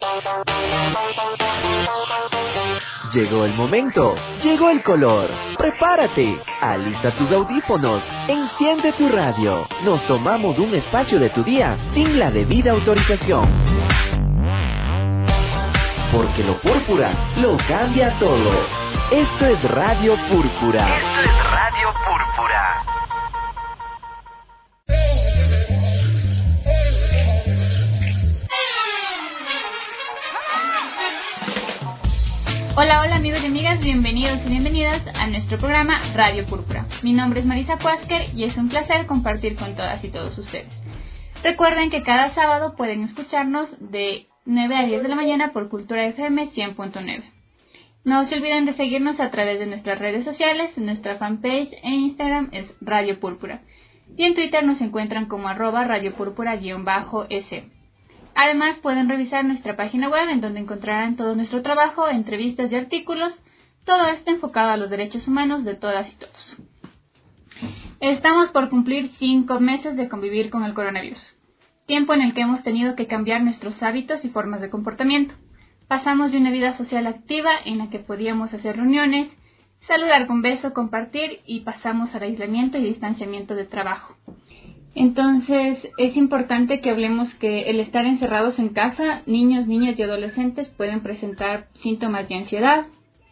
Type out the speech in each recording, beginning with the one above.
Llegó el momento, llegó el color. Prepárate, alista tus audífonos, enciende tu radio. Nos tomamos un espacio de tu día sin la debida autorización. Porque lo púrpura lo cambia todo. Esto es Radio Púrpura. Esto es Radio Púrpura. Hola, hola amigos y amigas, bienvenidos y bienvenidas a nuestro programa Radio Púrpura. Mi nombre es Marisa Cuásker y es un placer compartir con todas y todos ustedes. Recuerden que cada sábado pueden escucharnos de 9 a 10 de la mañana por Cultura FM 100.9. No se olviden de seguirnos a través de nuestras redes sociales. Nuestra fanpage en Instagram es Radio Púrpura y en Twitter nos encuentran como @radiopúrpura_s. Además pueden revisar nuestra página web en donde encontrarán todo nuestro trabajo, entrevistas y artículos, todo esto enfocado a los derechos humanos de todas y todos. Estamos por cumplir 5 meses de convivir con el coronavirus, tiempo en el que hemos tenido que cambiar nuestros hábitos y formas de comportamiento. Pasamos de una vida social activa en la que podíamos hacer reuniones, saludar con beso, compartir, y pasamos al aislamiento y distanciamiento de trabajo. Entonces, es importante que hablemos que el estar encerrados en casa, niños, niñas y adolescentes pueden presentar síntomas de ansiedad,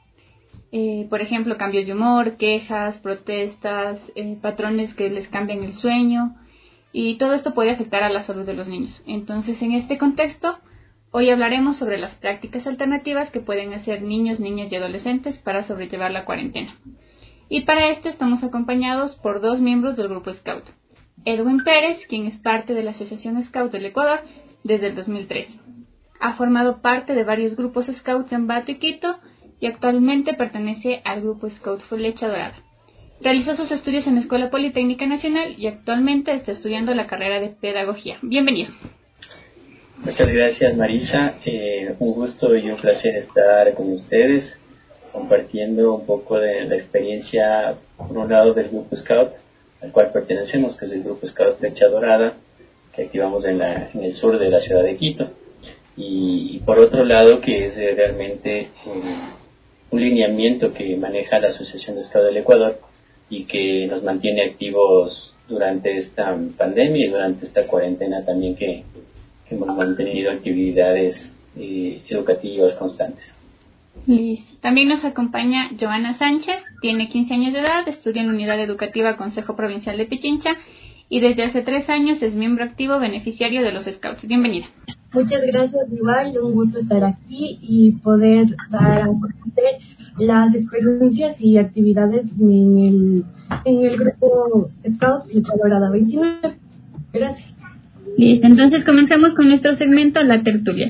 por ejemplo, cambios de humor, quejas, protestas, patrones que les cambian el sueño, y todo esto puede afectar a la salud de los niños. Entonces, en este contexto, hoy hablaremos sobre las prácticas alternativas que pueden hacer niños, niñas y adolescentes para sobrellevar la cuarentena. Y para esto estamos acompañados por 2 miembros del Grupo Scout. Edwin Pérez, quien es parte de la Asociación Scout del Ecuador desde el 2013. Ha formado parte de varios grupos Scouts en Ambato y Quito y actualmente pertenece al Grupo Scout Flecha Dorada. Realizó sus estudios en la Escuela Politécnica Nacional y actualmente está estudiando la carrera de Pedagogía. Bienvenido. Muchas gracias, Marisa. Un gusto y un placer estar con ustedes compartiendo un poco de la experiencia, por un lado, del Grupo Scout al cual pertenecemos, que es el Grupo Scout Flecha Dorada, que activamos en el sur de la ciudad de Quito, y por otro lado, que es realmente un lineamiento que maneja la Asociación de Scout del Ecuador y que nos mantiene activos durante esta pandemia y durante esta cuarentena también, que hemos mantenido actividades educativas constantes. Listo. También nos acompaña Joana Sánchez, tiene 15 años de edad, estudia en la Unidad Educativa Consejo Provincial de Pichincha y desde hace 3 años es miembro activo beneficiario de los Scouts. Bienvenida. Muchas gracias, Iván. Un gusto estar aquí y poder dar a conocer las experiencias y actividades en el grupo Scouts Flecha Dorada 29. Gracias. Listo, entonces comenzamos con nuestro segmento La Tertulia.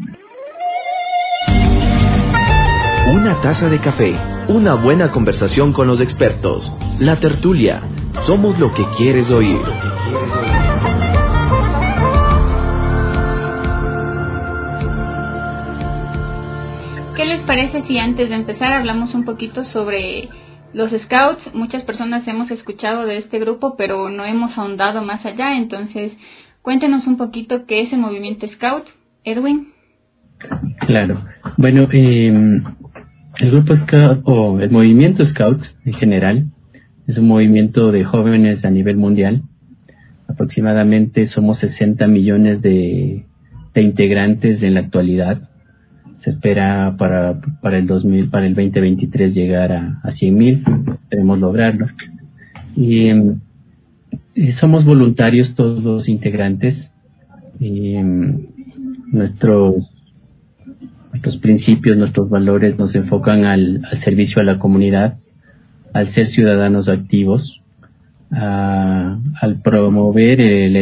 Una taza de café, una buena conversación con los expertos. La Tertulia, somos lo que quieres oír. ¿Qué les parece si antes de empezar hablamos un poquito sobre los Scouts? Muchas personas hemos escuchado de este grupo, pero no hemos ahondado más allá. Entonces, cuéntenos un poquito qué es el movimiento Scout. Edwin. Claro. Bueno, el Grupo Scout, o el movimiento Scout en general, es un movimiento de jóvenes a nivel mundial. Aproximadamente somos 60 millones de integrantes en la actualidad. Se espera para el 2023 llegar a 100,000. Esperemos lograrlo. Y somos voluntarios todos los integrantes. Nuestros principios, nuestros valores nos enfocan al servicio a la comunidad, al ser ciudadanos activos, al promover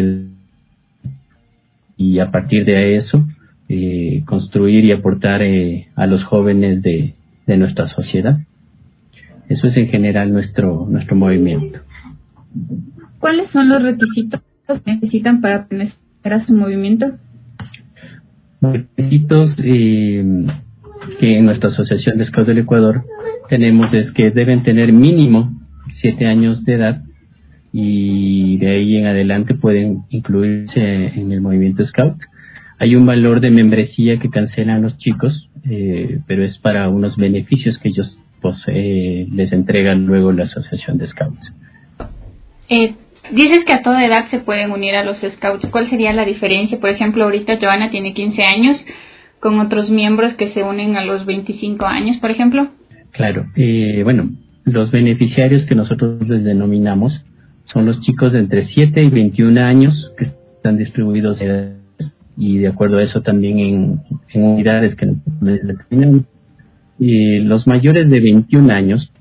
y a partir de eso construir y aportar a los jóvenes de nuestra sociedad. Eso es en general nuestro movimiento. ¿Cuáles son los requisitos que necesitan para pertenecer a su movimiento? Los requisitos que en nuestra Asociación de Scouts del Ecuador tenemos es que deben tener mínimo 7 años de edad y de ahí en adelante pueden incluirse en el movimiento Scout. Hay un valor de membresía que cancelan los chicos, pero es para unos beneficios que ellos les entregan luego la asociación de scouts. Dices que a toda edad se pueden unir a los scouts. ¿Cuál sería la diferencia? Por ejemplo, ahorita Joana tiene 15 años, con otros miembros que se unen a los 25 años, por ejemplo. Claro. Bueno, los beneficiarios que nosotros les denominamos son los chicos de entre 7 y 21 años que están distribuidos y de acuerdo a eso también en unidades que les determinamos. Los mayores de 21 años,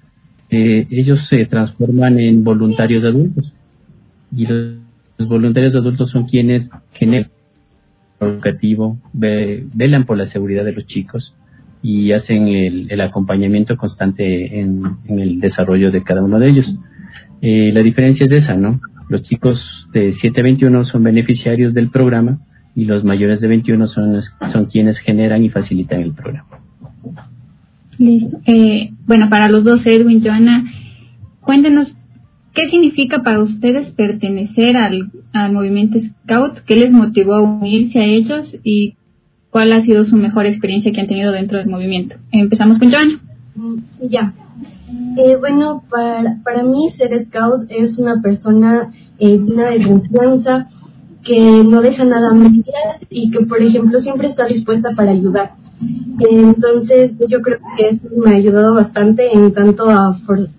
ellos se transforman en voluntarios adultos y los voluntarios adultos son quienes generan el educativo, velan por la seguridad de los chicos y hacen el acompañamiento constante en el desarrollo de cada uno de ellos. La diferencia es esa, ¿no? Los chicos de 7 a 21 son beneficiarios del programa y los mayores de 21 son quienes generan y facilitan el programa. Listo. Bueno, para los dos, Edwin, Joana, cuéntenos qué significa para ustedes pertenecer al movimiento Scout, qué les motivó a unirse a ellos y cuál ha sido su mejor experiencia que han tenido dentro del movimiento. Empezamos con Joana. Ya. Bueno, para mí ser Scout es una persona llena de confianza, que no deja nada a medias y que, por ejemplo, siempre está dispuesta para ayudar. Entonces, yo creo que eso me ha ayudado bastante en tanto a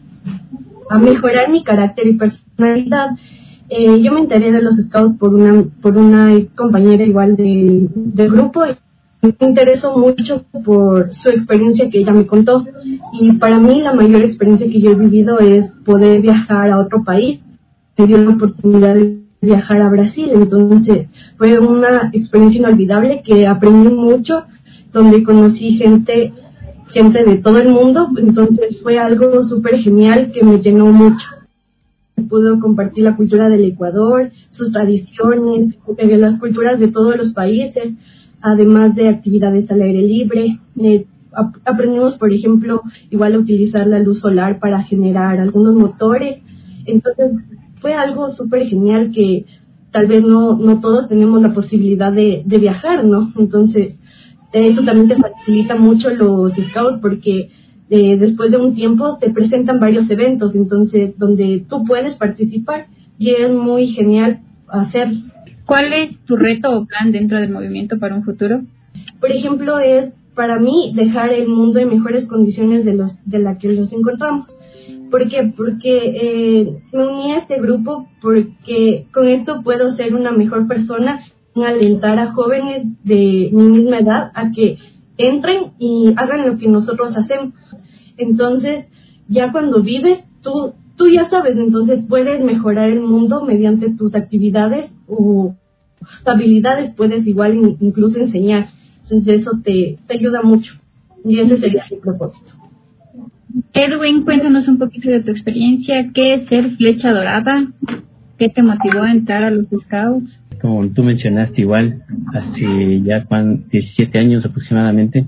mejorar mi carácter y personalidad. Yo me enteré de los Scouts por una compañera igual de grupo y me interesó mucho por su experiencia que ella me contó. Y para mí la mayor experiencia que yo he vivido es poder viajar a otro país. Me dio la oportunidad de viajar a Brasil, entonces fue una experiencia inolvidable que aprendí mucho, donde conocí gente de todo el mundo, entonces fue algo súper genial que me llenó mucho. Pude compartir la cultura del Ecuador, sus tradiciones, las culturas de todos los países, además de actividades al aire libre. Aprendimos, por ejemplo, igual a utilizar la luz solar para generar algunos motores, entonces fue algo súper genial que tal vez no todos tenemos la posibilidad de viajar, ¿no? Entonces, eso también te facilita mucho los scouts porque después de un tiempo te presentan varios eventos, entonces, donde tú puedes participar y es muy genial hacerlo. ¿Cuál es tu reto o plan dentro del movimiento para un futuro? Por ejemplo, es para mí dejar el mundo en mejores condiciones de la que los encontramos. ¿Por qué? Porque me uní a este grupo porque con esto puedo ser una mejor persona, alentar a jóvenes de mi misma edad a que entren y hagan lo que nosotros hacemos. Entonces, ya cuando vives, tú ya sabes, entonces puedes mejorar el mundo mediante tus actividades o habilidades, puedes igual incluso enseñar. Entonces eso te ayuda mucho y ese sería mi propósito. Edwin, cuéntanos un poquito de tu experiencia. ¿Qué es ser Flecha Dorada? ¿Qué te motivó a entrar a los Scouts? Como tú mencionaste, igual, hace ya 17 años aproximadamente,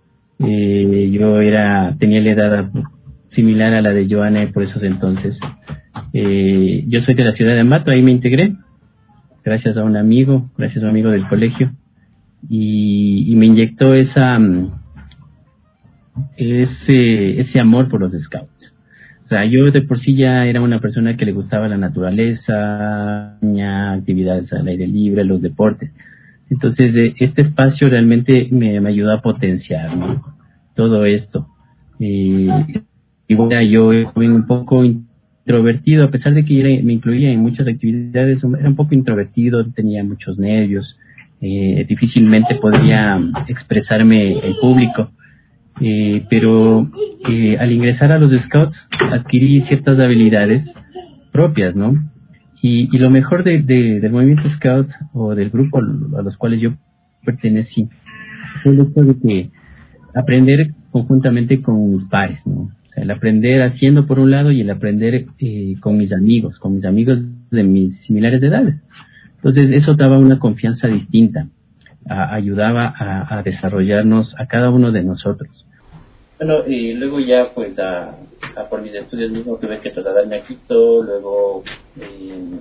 yo tenía la edad similar a la de Joana por esos entonces. Yo soy de la ciudad de Ambato, ahí me integré, gracias a un amigo del colegio, y me inyectó ese amor por los Scouts. O sea, yo de por sí ya era una persona que le gustaba la naturaleza, actividades al aire libre, los deportes. Entonces, este espacio realmente me ayudó a potenciar, ¿no?, todo esto. Y bueno, yo era un poco introvertido, a pesar de que me incluía en muchas actividades, era un poco introvertido, tenía muchos nervios, difícilmente podría expresarme en público. Pero al ingresar a los Scouts adquirí ciertas habilidades propias, ¿no? Y lo mejor del movimiento Scouts o del grupo a los cuales yo pertenecí fue el hecho de que aprender conjuntamente con mis pares, ¿no? O sea, el aprender haciendo por un lado y el aprender con mis amigos de mis similares edades. Entonces eso daba una confianza distinta, ayudaba a desarrollarnos a cada uno de nosotros. Bueno, y luego ya pues por mis estudios mismo tuve que trasladarme a Quito, luego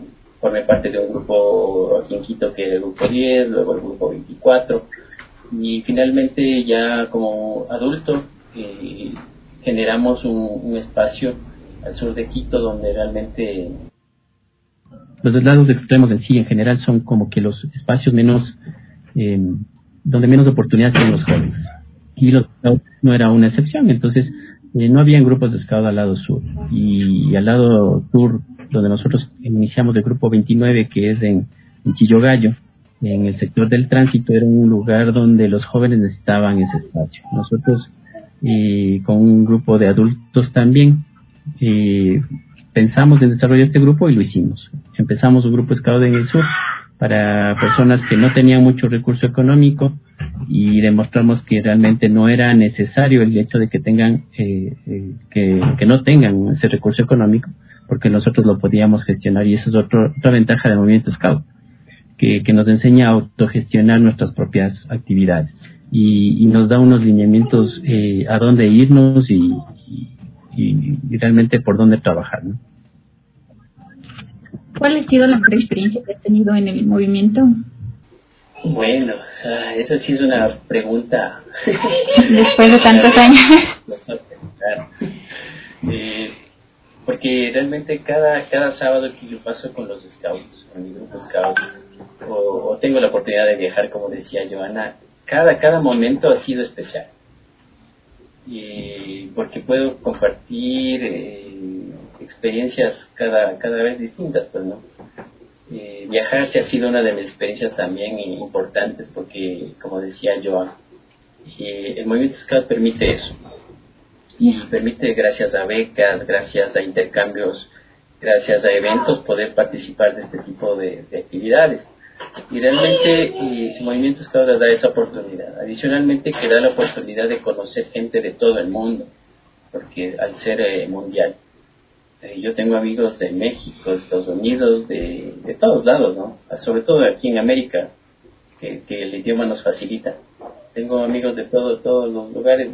formé parte de un grupo aquí en Quito que era el grupo 10, luego el grupo 24, y finalmente ya como adulto generamos un espacio al sur de Quito donde realmente... Los dos lados extremos en sí, en general, son como que los espacios menos, donde menos oportunidades tienen los jóvenes. Y los scouts no era una excepción, entonces no habían grupos de scout al lado sur. Y al lado sur, donde nosotros iniciamos el grupo 29, que es en Chillogallo, en el sector del tránsito, era un lugar donde los jóvenes necesitaban ese espacio. Nosotros, con un grupo de adultos también, pensamos en desarrollar este grupo y lo hicimos. Empezamos un grupo scout en el sur para personas que no tenían mucho recurso económico y demostramos que realmente no era necesario el hecho de que tengan que no tengan ese recurso económico, porque nosotros lo podíamos gestionar, y esa es otra ventaja del movimiento scout, que nos enseña a autogestionar nuestras propias actividades y nos da unos lineamientos a dónde irnos y realmente por dónde trabajar, ¿no? ¿Cuál ha sido la mejor experiencia que has tenido en el movimiento? Bueno, o sea, esa sí es una pregunta. Después de tantos años. Porque realmente cada sábado que yo paso con los scouts, con mi grupo scouts, o tengo la oportunidad de viajar, como decía Joana, cada momento ha sido especial. Porque puedo compartir experiencias cada vez distintas, pues, ¿no? Viajar sí ha sido una de mis experiencias también importantes, porque, como decía Joan, el movimiento Scout permite eso. Y permite, gracias a becas, gracias a intercambios, gracias a eventos, poder participar de este tipo de actividades. Y realmente el movimiento Scout da esa oportunidad. Adicionalmente, que da la oportunidad de conocer gente de todo el mundo, porque al ser mundial, yo tengo amigos de México, de Estados Unidos, de todos lados, ¿no? Sobre todo aquí en América, que el idioma nos facilita. Tengo amigos de todos los lugares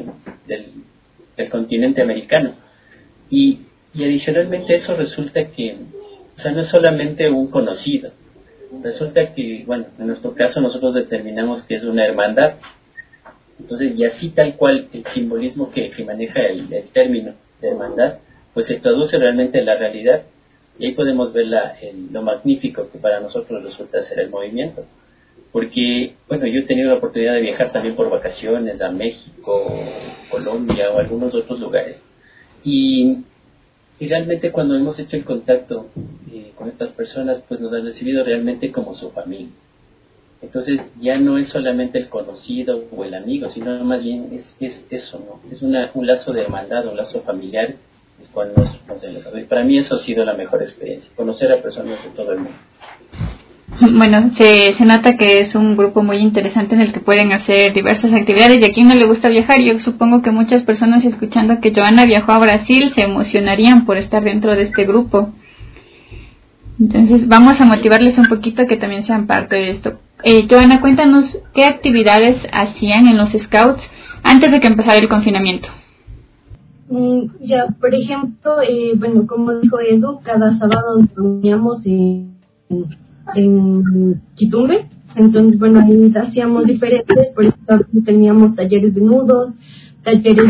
del continente americano. Y adicionalmente eso resulta que, o sea, no es solamente un conocido. Resulta que, bueno, en nuestro caso nosotros determinamos que es una hermandad. Entonces, y así tal cual el simbolismo que maneja el término de hermandad, pues se traduce realmente en la realidad, y ahí podemos ver lo magnífico que para nosotros resulta ser el movimiento. Porque, bueno, yo he tenido la oportunidad de viajar también por vacaciones a México, Colombia o algunos otros lugares, y realmente cuando hemos hecho el contacto con estas personas, pues nos han recibido realmente como su familia. Entonces ya no es solamente el conocido o el amigo, sino más bien es eso, ¿no? Es un lazo de hermandad, un lazo familiar, el cual nos enlaza. Y para mí eso ha sido la mejor experiencia, conocer a personas de todo el mundo. Bueno, se nota que es un grupo muy interesante en el que pueden hacer diversas actividades, y a quien no le gusta viajar. Yo supongo que muchas personas, escuchando que Joana viajó a Brasil, se emocionarían por estar dentro de este grupo. Entonces vamos a motivarles un poquito a que también sean parte de esto. Joana, cuéntanos qué actividades hacían en los Scouts antes de que empezara el confinamiento. Ya, por ejemplo, bueno, como dijo Edu, cada sábado nos reuníamos en Quitumbe. Entonces, bueno, ahí hacíamos diferentes. Por ejemplo, teníamos talleres de nudos, talleres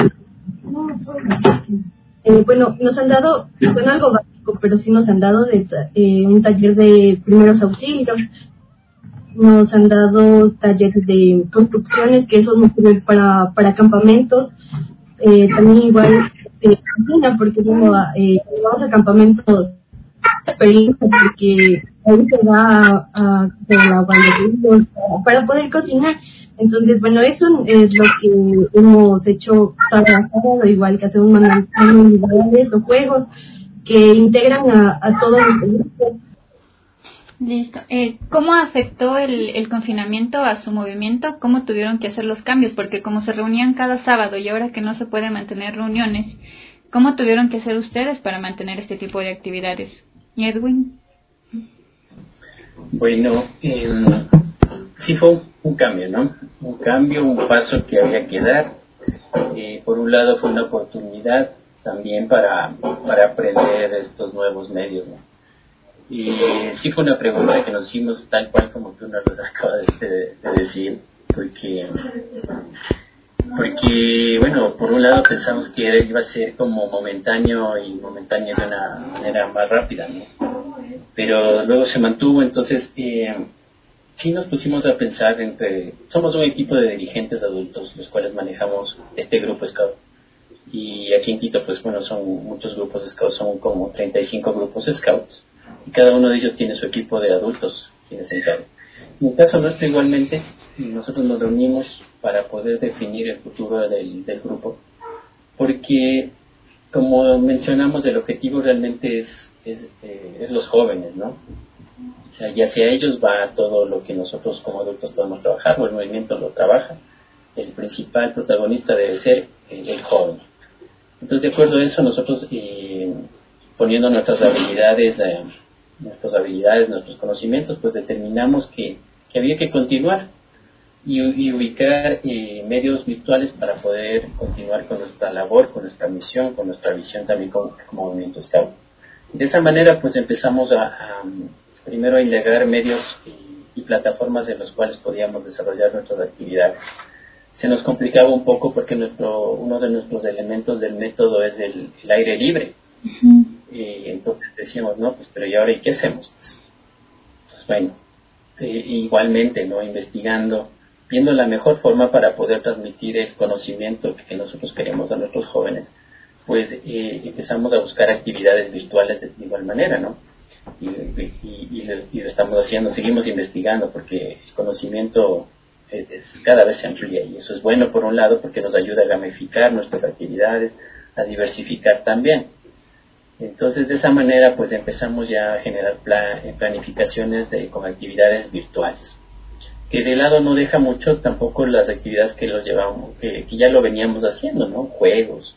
bueno, nos han dado, bueno, algo básico, pero sí nos han dado un taller de primeros auxilios, nos han dado talleres de construcciones, que eso nos sirve para campamentos, también igual cocina, porque vamos a campamentos experiencia, porque ahí se va a el agua para poder cocinar. Entonces, bueno, eso es lo que hemos hecho sábado, igual que hacemos manualidades o juegos que integran a todo el grupo. Listo. ¿Cómo afectó el confinamiento a su movimiento? ¿Cómo tuvieron que hacer los cambios? Porque como se reunían cada sábado y ahora que no se puede mantener reuniones, ¿cómo tuvieron que hacer ustedes para mantener este tipo de actividades? Edwin. Bueno, sí fue un cambio, ¿no? Un cambio, un paso que había que dar. Por un lado fue una oportunidad también para aprender estos nuevos medios, ¿no? Y sí fue una pregunta que nos hicimos tal cual como tú nos lo acabas de decir, porque, bueno, por un lado pensamos que iba a ser como momentáneo de una manera más rápida, ¿no? Pero luego se mantuvo, entonces sí nos pusimos a pensar somos un equipo de dirigentes adultos, los cuales manejamos este grupo Scout. Y aquí en Quito, pues bueno, son muchos grupos Scouts, son como 35 grupos Scouts, y cada uno de ellos tiene su equipo de adultos quienes se encargan. En el caso nuestro igualmente, nosotros nos reunimos para poder definir el futuro del grupo, porque como mencionamos, el objetivo realmente es los jóvenes, ¿no? O sea, y hacia ellos va todo lo que nosotros como adultos podemos trabajar, o el movimiento lo trabaja. El principal protagonista debe ser el joven. Entonces, de acuerdo a eso, nosotros poniendo nuestras habilidades, nuestros conocimientos, pues determinamos que había que continuar y ubicar medios virtuales para poder continuar con nuestra labor, con nuestra misión, con nuestra visión también como Movimiento Scout. De esa manera, pues empezamos primero a integrar medios y plataformas en los cuales podíamos desarrollar nuestras actividades. Se nos complicaba un poco porque uno de nuestros elementos del método es el aire libre. Uh-huh. Entonces decíamos, no, pues, pero ¿y ahora qué hacemos? Pues bueno, igualmente, ¿no? Investigando, viendo la mejor forma para poder transmitir el conocimiento que nosotros queremos a nuestros jóvenes, pues empezamos a buscar actividades virtuales de igual manera, ¿no? Y lo estamos haciendo, seguimos investigando porque el conocimiento cada vez se amplía, y eso es bueno por un lado porque nos ayuda a gamificar nuestras actividades, a diversificar también. Entonces de esa manera pues empezamos ya a generar planificaciones con actividades virtuales, que de lado no deja mucho tampoco las actividades que los llevamos, que ya lo veníamos haciendo, ¿no? Juegos,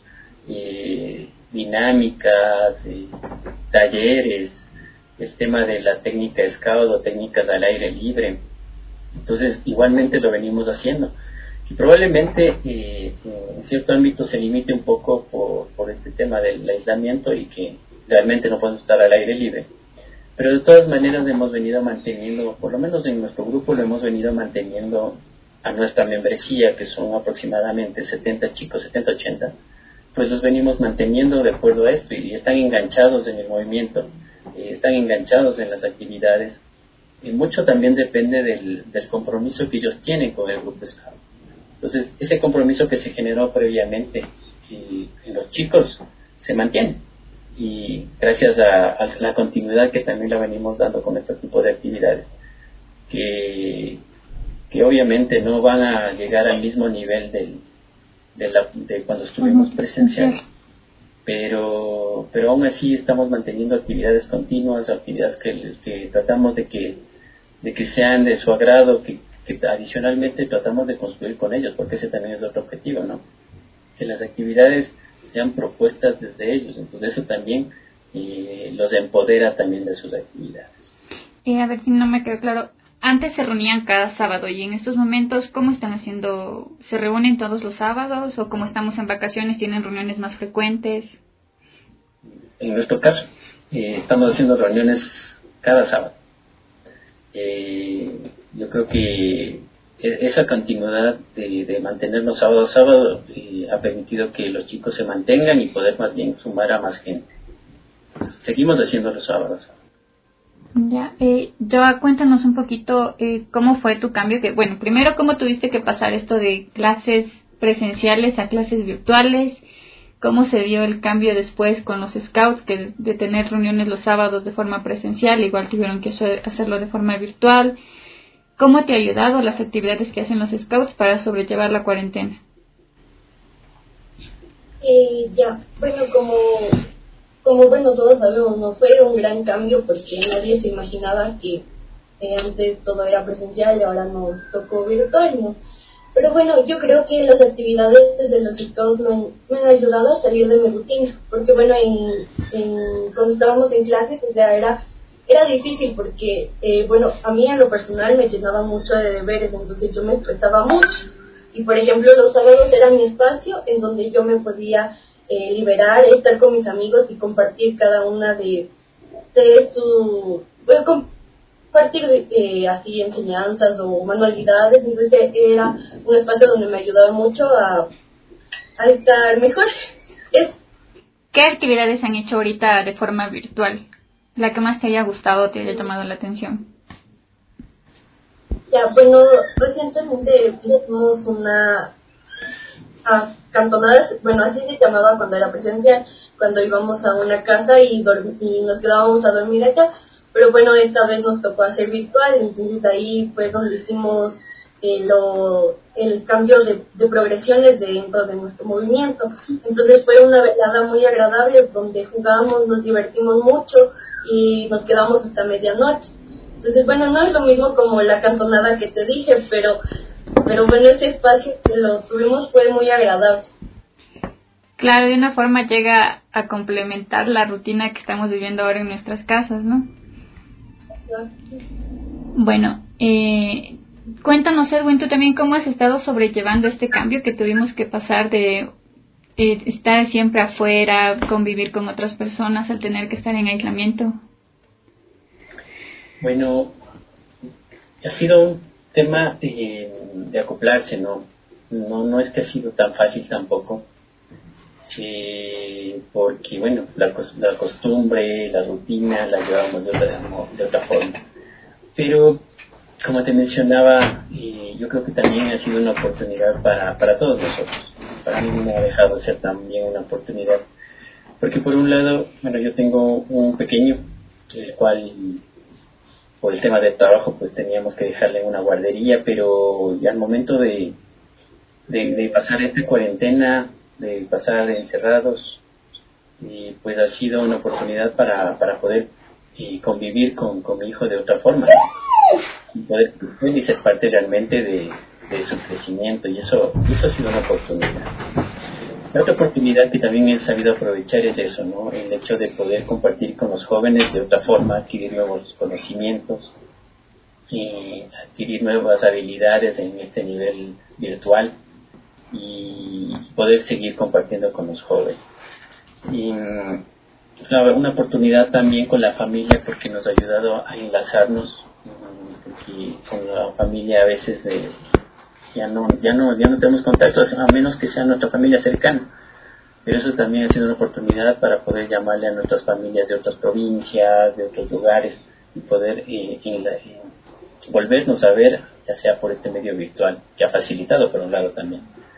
dinámicas, talleres, el tema de la técnica Scout o técnicas al aire libre. Entonces igualmente lo venimos haciendo, y probablemente en cierto ámbito se limite un poco por este tema del aislamiento y que realmente no podemos estar al aire libre, pero de todas maneras hemos venido manteniendo, por lo menos en nuestro grupo lo hemos venido manteniendo a nuestra membresía, que son aproximadamente 70 chicos, 70-80, pues los venimos manteniendo de acuerdo a esto, y están enganchados en el movimiento, están enganchados en las actividades. Y mucho también depende del compromiso que ellos tienen con el grupo Scout. Entonces, ese compromiso que se generó previamente en los chicos se mantiene. Y gracias a la continuidad que también la venimos dando con este tipo de actividades, que obviamente no van a llegar al mismo nivel de cuando estuvimos presenciales. Pero aún así estamos manteniendo actividades continuas, actividades que tratamos de que sean de su agrado, que adicionalmente tratamos de construir con ellos, porque ese también es otro objetivo, ¿no? Que las actividades sean propuestas desde ellos, entonces eso también los empodera también de sus actividades. A ver si no me quedó claro, antes se reunían cada sábado, y en estos momentos, ¿cómo están haciendo? ¿Se reúnen todos los sábados, o como estamos en vacaciones tienen reuniones más frecuentes? En nuestro caso, estamos haciendo reuniones cada sábado. Yo creo que esa continuidad de mantenernos sábado a sábado ha permitido que los chicos se mantengan y poder más bien sumar a más gente. Entonces, seguimos haciendo los sábados. Ya, Joa, cuéntanos un poquito cómo fue tu cambio, que bueno, primero cómo tuviste que pasar esto de clases presenciales a clases virtuales, cómo se dio el cambio después con los Scouts, que de tener reuniones los sábados de forma presencial, igual tuvieron que hacerlo de forma virtual. ¿Cómo te ha ayudado las actividades que hacen los Scouts para sobrellevar la cuarentena? Bueno, como todos sabemos, no fue un gran cambio porque nadie se imaginaba que antes todo era presencial y ahora nos tocó virtual, ¿no? Pero bueno, yo creo que las actividades de los Scouts me han ayudado a salir de mi rutina, porque bueno, cuando estábamos en clase pues ya era difícil porque, a mí en lo personal me llenaba mucho de deberes, entonces yo me estresaba mucho. Y por ejemplo, los sábados era mi espacio en donde yo me podía liberar, estar con mis amigos y compartir cada una de de su, bueno, compartir así enseñanzas o manualidades. Entonces era un espacio donde me ayudaba mucho a estar mejor. ¿Qué actividades han hecho ahorita de forma virtual? La que más te haya gustado, te haya llamado la atención. Ya, bueno, recientemente hicimos una cantonada, bueno, así se llamaba cuando era presencial, cuando íbamos a una casa y nos quedábamos a dormir acá, pero bueno, esta vez nos tocó hacer virtual, entonces ahí fue donde hicimos el cambio de progresiones dentro de nuestro movimiento. Entonces fue una velada muy agradable donde jugamos, nos divertimos mucho y nos quedamos hasta medianoche. Entonces, bueno, no es lo mismo como la cantonada que te dije, pero bueno, ese espacio que lo tuvimos fue muy agradable. Claro, de una forma llega a complementar la rutina que estamos viviendo ahora en nuestras casas, ¿no? Bueno, cuéntanos, Edwin, tú también cómo has estado sobrellevando este cambio que tuvimos que pasar de estar siempre afuera, convivir con otras personas al tener que estar en aislamiento. Bueno, ha sido un tema de acoplarse, ¿no? No es que ha sido tan fácil tampoco, porque, bueno, la costumbre, la rutina la llevamos de otra forma. Pero, como te mencionaba, yo creo que también ha sido una oportunidad para todos nosotros. Para mí no ha dejado de ser también una oportunidad. Porque por un lado, bueno, yo tengo un pequeño, el cual por el tema del trabajo pues teníamos que dejarle en una guardería, pero ya al momento de pasar esta cuarentena, de pasar encerrados, pues ha sido una oportunidad para poder convivir con mi hijo de otra forma, y poder y ser parte realmente de su crecimiento, y eso ha sido una oportunidad. La otra oportunidad que también he sabido aprovechar es eso, ¿no? El hecho de poder compartir con los jóvenes de otra forma, adquirir nuevos conocimientos, adquirir nuevas habilidades en este nivel virtual y poder seguir compartiendo con los jóvenes. Y una oportunidad también con la familia, porque nos ha ayudado a enlazarnos, porque con la familia a veces ya no tenemos contacto, a menos que sea nuestra familia cercana. Pero eso también ha sido una oportunidad para poder llamarle a nuestras familias de otras provincias, de otros lugares, y poder volvernos a ver, ya sea por este medio virtual, que ha facilitado por un lado también.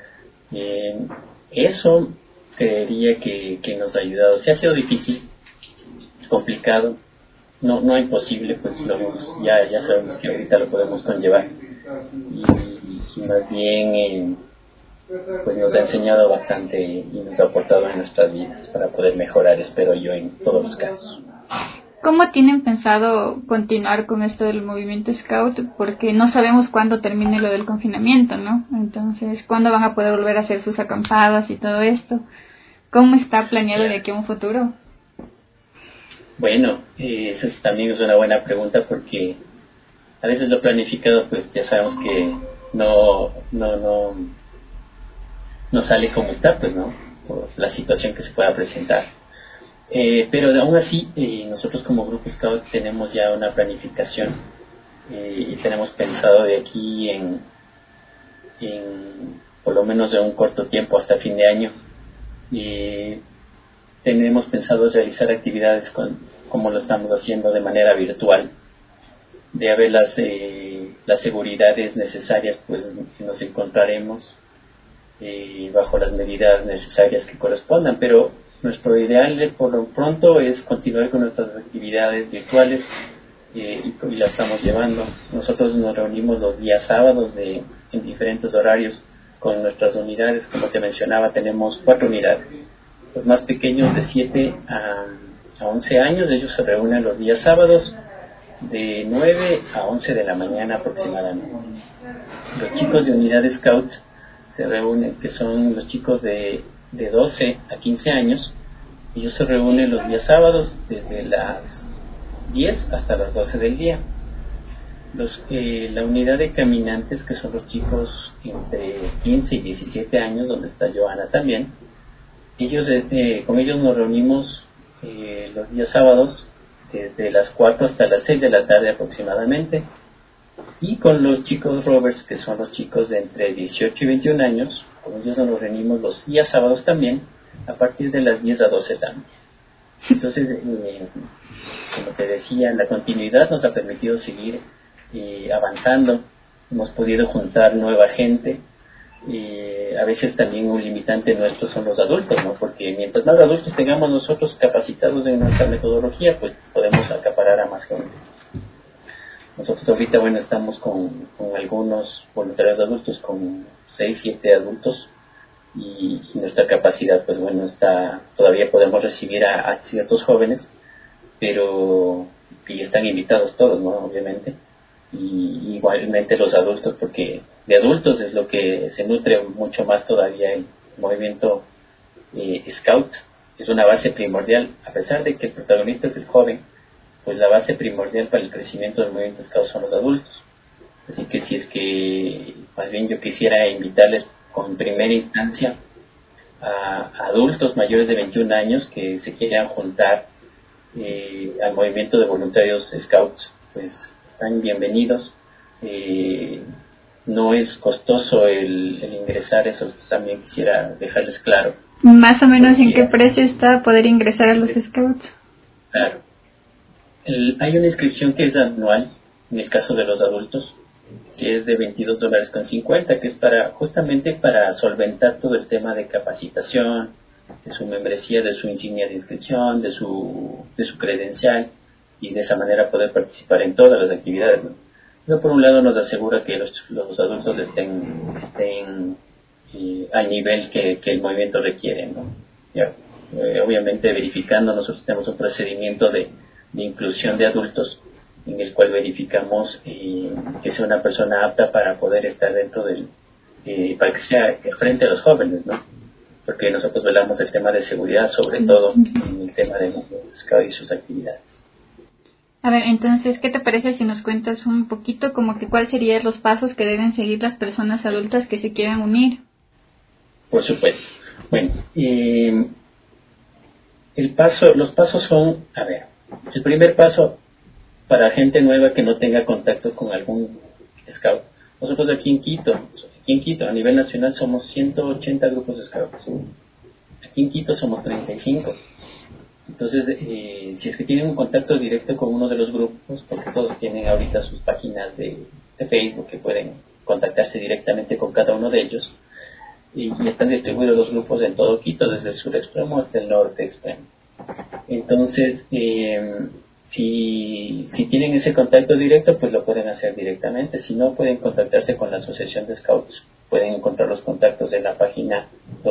Eso creería que nos ha ayudado. Sí ha sido difícil, es complicado, no imposible, pues ya sabemos que ahorita lo podemos conllevar. Y más bien pues nos ha enseñado bastante y nos ha aportado en nuestras vidas para poder mejorar, espero yo, en todos los casos. ¿Cómo tienen pensado continuar con esto del movimiento Scout? Porque no sabemos cuándo termine lo del confinamiento, ¿no? Entonces, ¿cuándo van a poder volver a hacer sus acampadas y todo esto? ¿Cómo está planeado de aquí a un futuro? Bueno, eso también es una buena pregunta, porque a veces lo planificado, pues ya sabemos que no sale como está, pues, ¿no? Por la situación que se pueda presentar. Pero aún así, nosotros como Grupo Scout tenemos ya una planificación y tenemos pensado de aquí en por lo menos de un corto tiempo hasta fin de año, tenemos pensado realizar actividades como lo estamos haciendo de manera virtual, de haber las seguridades necesarias, pues nos encontraremos bajo las medidas necesarias que correspondan, pero nuestro ideal por lo pronto es continuar con nuestras actividades virtuales y la estamos llevando. Nosotros nos reunimos los días sábados en diferentes horarios con nuestras unidades. Como te mencionaba, tenemos 4 unidades. Los más pequeños de 7 a 11 años, ellos se reúnen los días sábados de 9 a 11 de la mañana aproximadamente. Los chicos de unidad Scout se reúnen, que son los chicos de 12 a 15 años, ellos se reúnen los días sábados desde las 10 hasta las 12 del día. La unidad de caminantes, que son los chicos entre 15 y 17 años, donde está Joana también, con ellos nos reunimos los días sábados desde las 4 hasta las 6 de la tarde aproximadamente. Y con los chicos rovers, que son los chicos de entre 18 y 21 años, con ellos nos reunimos los días sábados también, a partir de las 10 a 12 también. Entonces, como te decía, la continuidad nos ha permitido seguir avanzando. Hemos podido juntar nueva gente. A veces también un limitante nuestro son los adultos, ¿no? Porque mientras más adultos tengamos nosotros capacitados en nuestra metodología, pues podemos acaparar a más gente. Nosotros ahorita, bueno, estamos con algunos voluntarios adultos, con 6, 7 adultos, y nuestra capacidad, pues bueno, todavía podemos recibir a ciertos jóvenes, pero y están invitados todos, ¿no? Obviamente, y igualmente los adultos, porque de adultos es lo que se nutre mucho más todavía el movimiento Scout. Es una base primordial, a pesar de que el protagonista es el joven, pues la base primordial para el crecimiento del movimiento Scout son los adultos. Así que si es que más bien yo quisiera invitarles con primera instancia a adultos mayores de 21 años que se quieran juntar al movimiento de voluntarios Scouts, pues están bienvenidos. No es costoso el ingresar, eso también quisiera dejarles claro. Más o menos en qué precio está poder ingresar a los Scouts. Claro. Hay una inscripción que es anual, en el caso de los adultos, que es de $22.50, que es justamente para solventar todo el tema de capacitación, de su membresía, de su insignia de inscripción, de su credencial, y de esa manera poder participar en todas las actividades, ¿no? Eso por un lado nos asegura que los adultos estén al nivel que el movimiento requiere, ¿no? Obviamente verificando, nosotros tenemos un procedimiento de inclusión de adultos en el cual verificamos que sea una persona apta para poder estar dentro para que sea frente a los jóvenes, ¿no? Porque nosotros velamos el tema de seguridad, sobre todo en el tema de Scout y sus actividades. A ver, entonces, ¿qué te parece si nos cuentas un poquito como que cuáles serían los pasos que deben seguir las personas adultas que se quieran unir? Por supuesto. Bueno, los pasos son, a ver, el primer paso para gente nueva que no tenga contacto con algún Scout. Nosotros aquí en Quito, a nivel nacional somos 180 grupos de Scouts. Aquí en Quito somos 35. Entonces, si es que tienen un contacto directo con uno de los grupos, porque todos tienen ahorita sus páginas de Facebook que pueden contactarse directamente con cada uno de ellos, y están distribuidos los grupos en todo Quito, desde el sur extremo hasta el norte extremo. Entonces, si tienen ese contacto directo, pues lo pueden hacer directamente. Si no, pueden contactarse con la Asociación de Scouts. Pueden encontrar los contactos en la página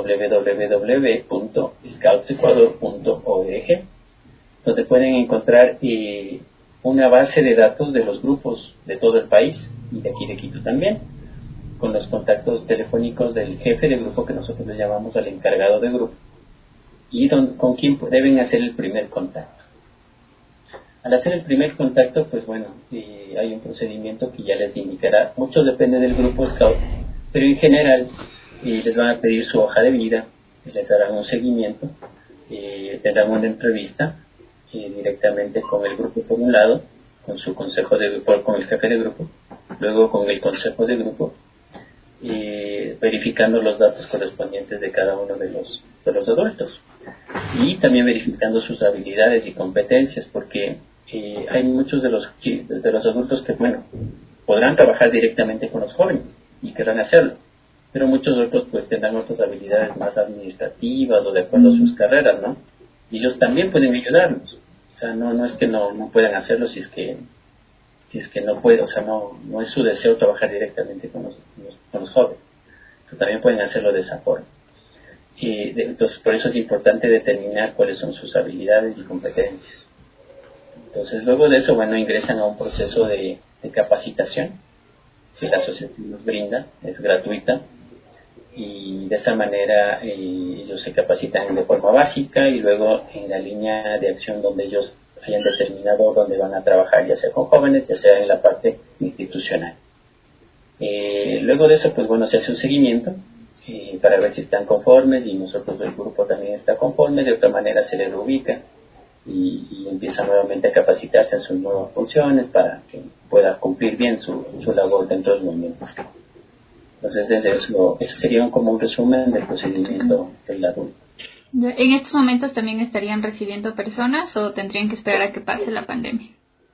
www.scoutsecuador.org, donde pueden encontrar una base de datos de los grupos de todo el país y de aquí de Quito también, con los contactos telefónicos del jefe de grupo, que nosotros le llamamos al encargado de grupo, y con quien deben hacer el primer contacto. Al hacer el primer contacto, pues bueno, hay un procedimiento que ya les indicará. Mucho depende del grupo Scout, pero en general les van a pedir su hoja de vida, les darán un seguimiento, tendrán una entrevista directamente con el grupo por un lado, con su consejo con el jefe de grupo, luego con el consejo de grupo, verificando los datos correspondientes de cada uno de los adultos, y también verificando sus habilidades y competencias, porque hay muchos de los adultos que, bueno, podrán trabajar directamente con los jóvenes y querrán hacerlo, pero muchos otros pues tendrán otras habilidades más administrativas o de acuerdo a sus carreras, ¿no? Y ellos también pueden ayudarnos. O sea, no es que no puedan hacerlo si es que no puede, o sea, no es su deseo trabajar directamente con los jóvenes. Entonces también pueden hacerlo de esa forma. Entonces, por eso es importante determinar cuáles son sus habilidades y competencias. Entonces, luego de eso, bueno, ingresan a un proceso de capacitación que la asociación nos brinda, es gratuita, y de esa manera ellos se capacitan de forma básica, y luego en la línea de acción donde ellos hayan determinado dónde van a trabajar, ya sea con jóvenes, ya sea en la parte institucional. Luego de eso, pues bueno, se hace un seguimiento para ver si están conformes, y nosotros, el grupo, también está conforme. De otra manera se les ubica y empieza nuevamente a capacitarse en sus nuevas funciones para que pueda cumplir bien su labor dentro del movimiento Scout. Entonces, eso sería como un resumen del procedimiento del adulto. ¿En estos momentos también estarían recibiendo personas o tendrían que esperar a que pase la pandemia?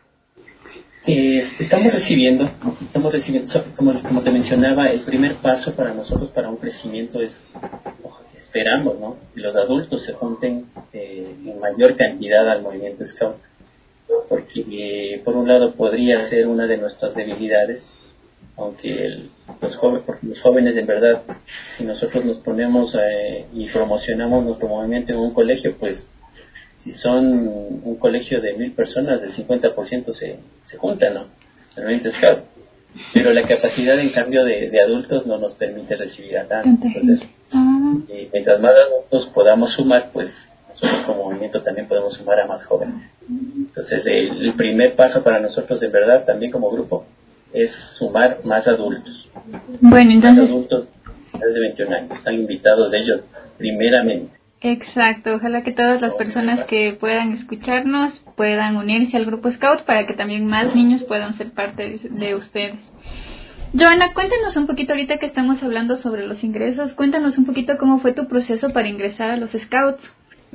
Estamos recibiendo, como te mencionaba, el primer paso para nosotros para un crecimiento es, esperamos, ¿no?, que los adultos se junten en mayor cantidad al movimiento Scout, porque por un lado podría ser una de nuestras debilidades, aunque los jóvenes en verdad, si nosotros nos ponemos y promocionamos nuestro movimiento en un colegio, pues si son un colegio de 1,000 personas, el 50% se juntan, ¿no?, el movimiento Scout. Pero la capacidad, en cambio, de adultos no nos permite recibir a tanto. Entonces, mientras más adultos podamos sumar, pues nosotros como movimiento también podemos sumar a más jóvenes. Entonces, el primer paso para nosotros, en verdad, también como grupo, es sumar más adultos. Bueno, entonces... Más adultos de 21 años. Están invitados ellos primeramente. Exacto, ojalá que todas las personas que puedan escucharnos puedan unirse al grupo Scout para que también más niños puedan ser parte de ustedes. Joana, cuéntanos un poquito, ahorita que estamos hablando sobre los ingresos, cuéntanos un poquito cómo fue tu proceso para ingresar a los Scouts.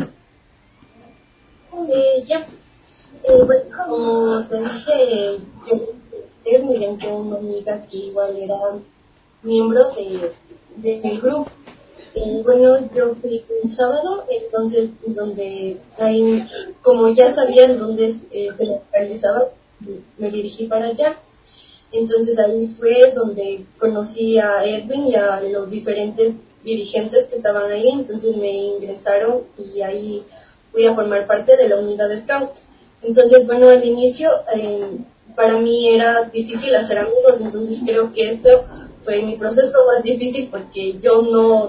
Bueno, como te dije, yo mediante una amiga que igual era miembro del grupo. Bueno, yo fui un sábado, entonces, donde ahí, como ya sabían dónde se realizaba, me dirigí para allá. Entonces ahí fue donde conocí a Edwin y a los diferentes dirigentes que estaban ahí, entonces me ingresaron y ahí fui a formar parte de la unidad de Scouts. Entonces, bueno, al inicio para mí era difícil hacer amigos, entonces creo que eso fue mi proceso más difícil porque yo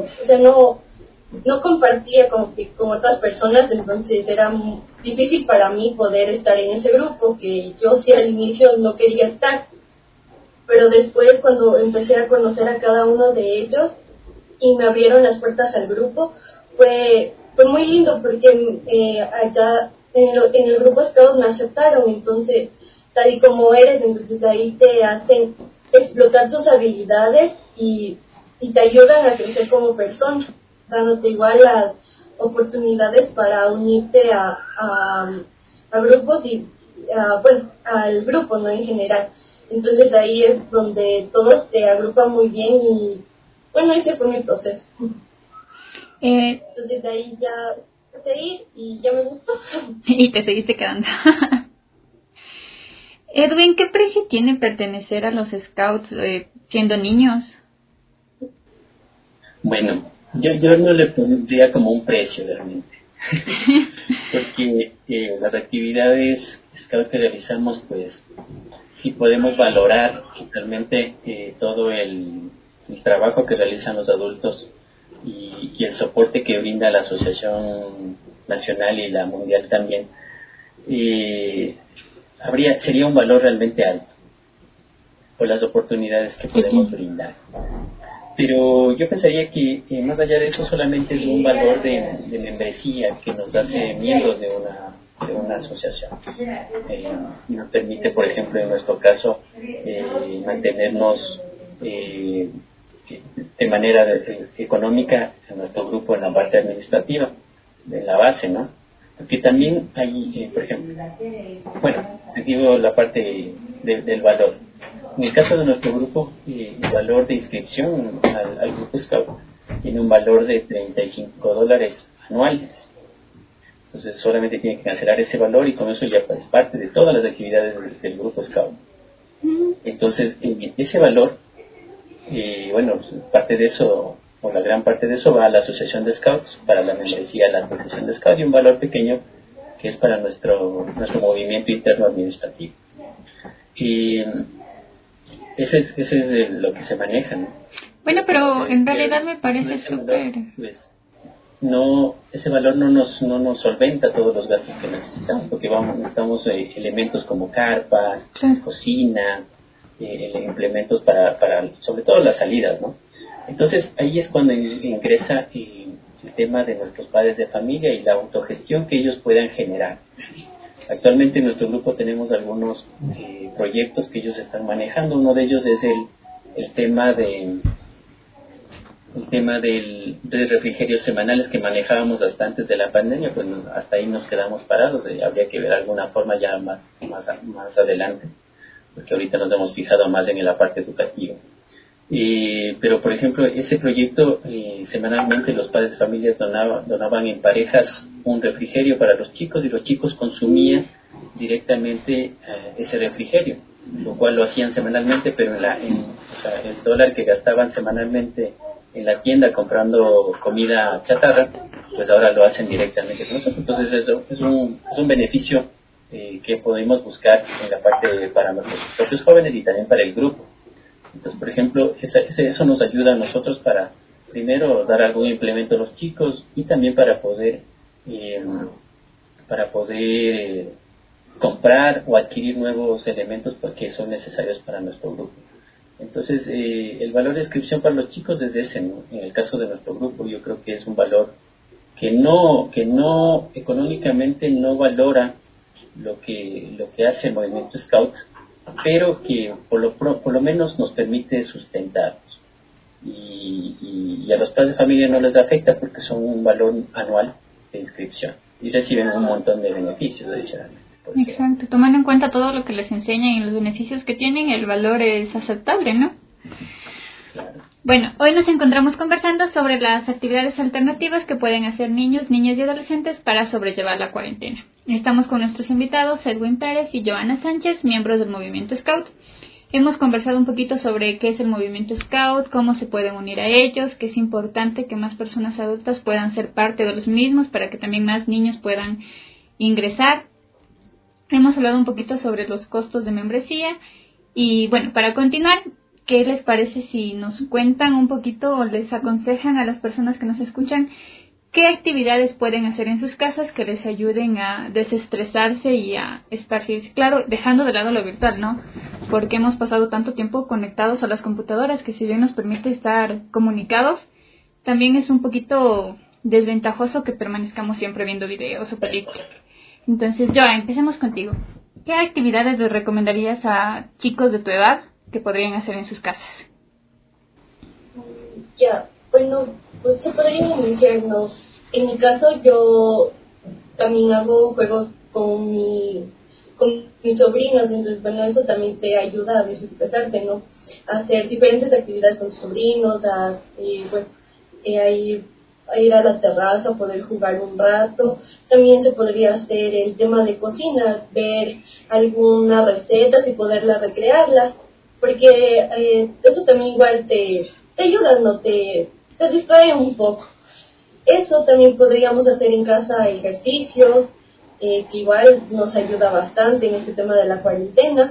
no compartía con otras personas, entonces era difícil para mí poder estar en ese grupo que yo sí al inicio no quería estar, pero después cuando empecé a conocer a cada uno de ellos y me abrieron las puertas al grupo, fue muy lindo porque allá en el grupo Scout me aceptaron, entonces tal y como eres, entonces ahí te hacen explotar tus habilidades y te ayudan a crecer como persona, dándote igual las oportunidades para unirte a grupos y al grupo, ¿no?, en general. Entonces ahí es donde todos te agrupan muy bien y bueno, ese fue mi proceso. Entonces de ahí ya empecé a ir y ya me gustó. Y te seguiste quedando. Edwin, ¿qué precio tiene pertenecer a los Scouts siendo niños? Bueno, yo no le pondría como un precio realmente, porque las actividades Scout que realizamos, pues sí podemos valorar realmente todo el trabajo que realizan los adultos y el soporte que brinda la Asociación Nacional y la Mundial también. Sería un valor realmente alto por las oportunidades que podemos brindar. Pero yo pensaría que más allá de eso solamente es un valor de membresía que nos hace miembros de una asociación. Nos permite, por ejemplo, en nuestro caso, mantenernos de manera económica en nuestro grupo en la parte administrativa, de la base, ¿no? Porque también hay, por ejemplo, bueno, digo la parte del valor. En el caso de nuestro grupo, el valor de inscripción al grupo Scout tiene un valor de $35 anuales. Entonces solamente tiene que cancelar ese valor y con eso ya es parte de todas las actividades del grupo Scout. Entonces, ese valor, bueno, parte de eso, o la gran parte de eso va a la Asociación de Scouts, para la membresía de la Asociación de Scouts, y un valor pequeño que es para nuestro movimiento interno administrativo. Y ese es lo que se maneja, ¿no? Bueno, pero en realidad me parece súper... Pues, no, ese valor no nos solventa todos los gastos que necesitamos, porque necesitamos elementos como carpas, cocina, implementos para sobre todo las salidas, ¿no? Entonces ahí es cuando ingresa el tema de nuestros padres de familia y la autogestión que ellos puedan generar. Actualmente en nuestro grupo tenemos algunos proyectos que ellos están manejando. Uno de ellos es el tema de refrigerios semanales que manejábamos hasta antes de la pandemia. Pues hasta ahí nos quedamos parados. Habría que ver alguna forma ya más adelante, porque ahorita nos hemos fijado más en la parte educativa. Pero por ejemplo, ese proyecto, semanalmente los padres de familias donaban en parejas un refrigerio para los chicos, y los chicos consumían directamente ese refrigerio, lo cual lo hacían semanalmente, pero el dólar que gastaban semanalmente en la tienda comprando comida chatarra, pues ahora lo hacen directamente con nosotros. Entonces eso es un beneficio que podemos buscar en la parte para nuestros propios jóvenes y también para el grupo. Entonces, por ejemplo, eso nos ayuda a nosotros para, primero, dar algún implemento a los chicos, y también para poder comprar o adquirir nuevos elementos porque son necesarios para nuestro grupo. Entonces, el valor de inscripción para los chicos es ese, ¿no? En el caso de nuestro grupo, yo creo que es un valor que no económicamente no valora lo que hace el movimiento Scout, pero que por lo menos nos permite sustentarnos. Y a los padres de familia no les afecta porque son un valor anual de inscripción y reciben un montón de beneficios adicionales. Exacto, tomando en cuenta todo lo que les enseñan y los beneficios que tienen, el valor es aceptable, ¿no? Claro. Bueno, hoy nos encontramos conversando sobre las actividades alternativas que pueden hacer niños, niñas y adolescentes para sobrellevar la cuarentena. Estamos con nuestros invitados Edwin Pérez y Joana Sánchez, miembros del movimiento Scout. Hemos conversado un poquito sobre qué es el movimiento Scout, cómo se pueden unir a ellos, que es importante que más personas adultas puedan ser parte de los mismos para que también más niños puedan ingresar. Hemos hablado un poquito sobre los costos de membresía y bueno, para continuar, ¿qué les parece si nos cuentan un poquito o les aconsejan a las personas que nos escuchan qué actividades pueden hacer en sus casas que les ayuden a desestresarse y a esparcirse? Claro, dejando de lado lo virtual, ¿no? Porque hemos pasado tanto tiempo conectados a las computadoras que si bien nos permite estar comunicados, también es un poquito desventajoso que permanezcamos siempre viendo videos o películas. Entonces, Joa, empecemos contigo. ¿Qué actividades les recomendarías a chicos de tu edad que podrían hacer en sus casas? Ya, bueno, pues se podría iniciarnos. En mi caso, yo también hago juegos con mis sobrinos, entonces, bueno, eso también te ayuda a desestresarte, ¿no? A hacer diferentes actividades con tus sobrinos, a ir a la terraza, poder jugar un rato. También se podría hacer el tema de cocina, ver algunas recetas y poderlas recrearlas, porque eso también igual te ayuda, ¿no? Te distrae un poco. Eso también podríamos hacer en casa, ejercicios, que igual nos ayuda bastante en este tema de la cuarentena.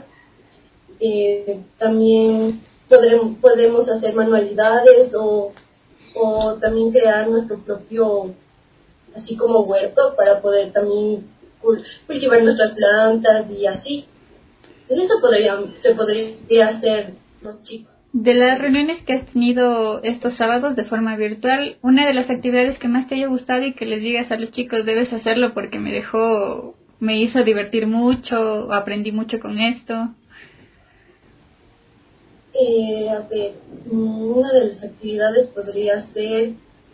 También podemos hacer manualidades o también crear nuestro propio, así como huerto, para poder también cultivar nuestras plantas y así. Entonces se podría hacer los chicos. De las reuniones que has tenido estos sábados de forma virtual, una de las actividades que más te haya gustado y que les digas a los chicos debes hacerlo porque me hizo divertir mucho, aprendí mucho con esto. Una de las actividades podría ser,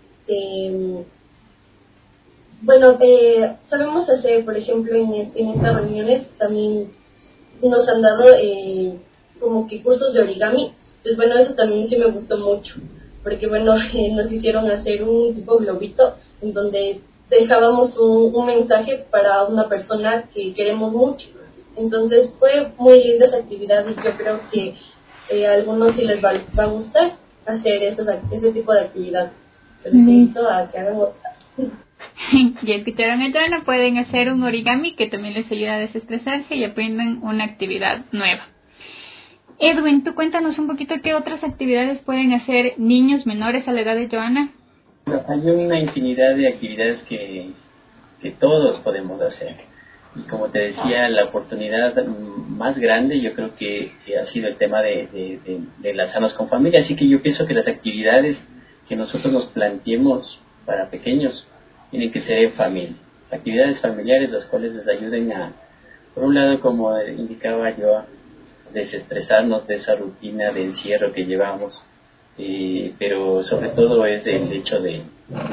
sabemos hacer, por ejemplo, en estas reuniones también nos han dado como que cursos de origami. Entonces, bueno, eso también sí me gustó mucho, porque bueno, nos hicieron hacer un tipo globito en donde dejábamos un mensaje para una persona que queremos mucho. Entonces fue muy linda esa actividad y yo creo que a algunos sí les va a gustar hacer ese tipo de actividad. Les invito a que hagan otra. Ya escucharon, entonces pueden hacer un origami que también les ayuda a desestresarse y aprendan una actividad nueva. Edwin, tú cuéntanos un poquito qué otras actividades pueden hacer niños menores a la edad de Joana. Hay una infinidad de actividades que todos podemos hacer. Y como te decía, la oportunidad más grande yo creo que ha sido el tema de enlazarnos con familia. Así que yo pienso que las actividades que nosotros nos planteemos para pequeños tienen que ser en familia. Actividades familiares las cuales les ayuden a, por un lado, como indicaba yo, a desestresarnos de esa rutina de encierro que llevamos, pero sobre todo es el hecho de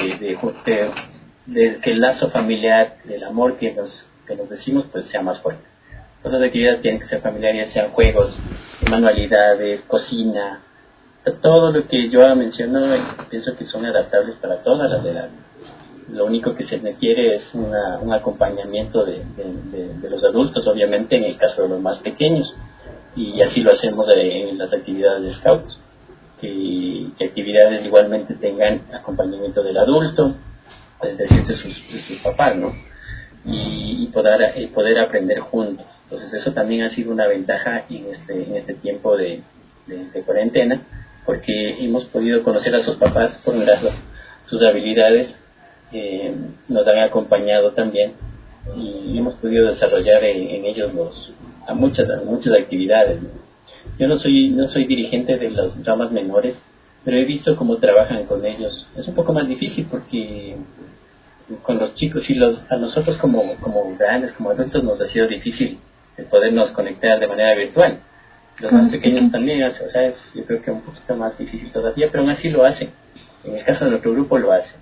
que el lazo familiar, el amor que nos decimos, pues sea más fuerte. Todas las actividades tienen que ser familiares, sean juegos, manualidades, cocina, todo lo que yo menciono, pienso que son adaptables para todas las edades. Lo único que se requiere es un acompañamiento de los adultos, obviamente en el caso de los más pequeños, y así lo hacemos en las actividades de Scouts, que actividades igualmente tengan acompañamiento del adulto, es decir, de sus papás, ¿no? Y poder aprender juntos. Entonces eso también ha sido una ventaja en este tiempo de cuarentena, porque hemos podido conocer a sus papás, por un lado, sus habilidades, nos han acompañado también y hemos podido desarrollar en ellos muchas actividades, ¿no? Yo no soy dirigente de los dramas menores, pero he visto cómo trabajan con ellos. Es un poco más difícil porque con los chicos y a nosotros como grandes, como adultos, nos ha sido difícil de podernos conectar de manera virtual. Los más pequeños también, o sea, yo creo que un poquito más difícil todavía, pero aún así lo hacen. En el caso de nuestro grupo lo hacen.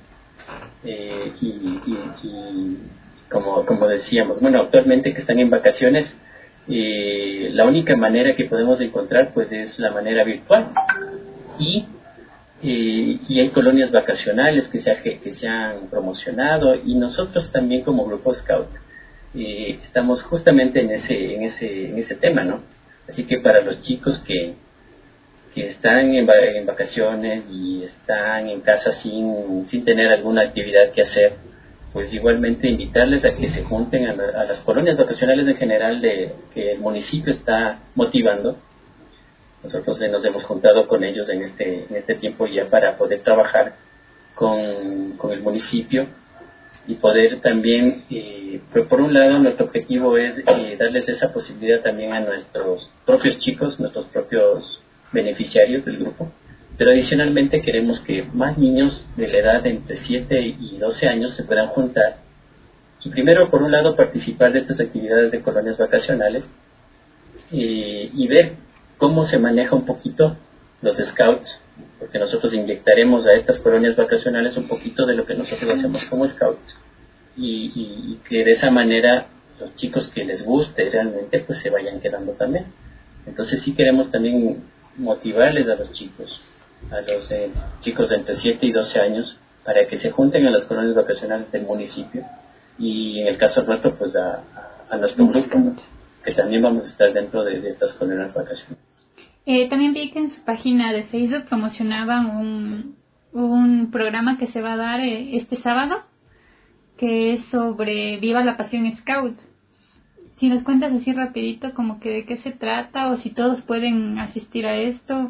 Y como decíamos, bueno, actualmente que están en vacaciones, la única manera que podemos encontrar pues es la manera virtual. Y hay colonias vacacionales que se han promocionado, y nosotros también como Grupo Scout estamos justamente en ese tema, ¿no? Así que para los chicos que están en vacaciones y están en casa sin tener alguna actividad que hacer, pues igualmente invitarles a que se junten a las colonias vacacionales en general que el municipio está motivando. Nosotros nos hemos juntado con ellos en este tiempo ya para poder trabajar con el municipio y poder también, pero por un lado nuestro objetivo es darles esa posibilidad también a nuestros propios chicos, nuestros propios beneficiarios del grupo, pero adicionalmente queremos que más niños de la edad de entre 7 y 12 años se puedan juntar y primero, por un lado, participar de estas actividades de colonias vacacionales y ver cómo se maneja un poquito los scouts, porque nosotros inyectaremos a estas colonias vacacionales un poquito de lo que nosotros hacemos como scouts y que de esa manera los chicos que les guste realmente pues se vayan quedando también. Entonces sí queremos también motivarles a los chicos de entre 7 y 12 años para que se junten a las colonias vacacionales del municipio y en el caso nuestro pues a nuestro grupo, que también vamos a estar dentro de estas colonias vacacionales. También vi que en su página de Facebook promocionaban un programa que se va a dar este sábado, que es sobre Viva la Pasión Scout. Si nos cuentas así rapidito como que de qué se trata o si todos pueden asistir a esto.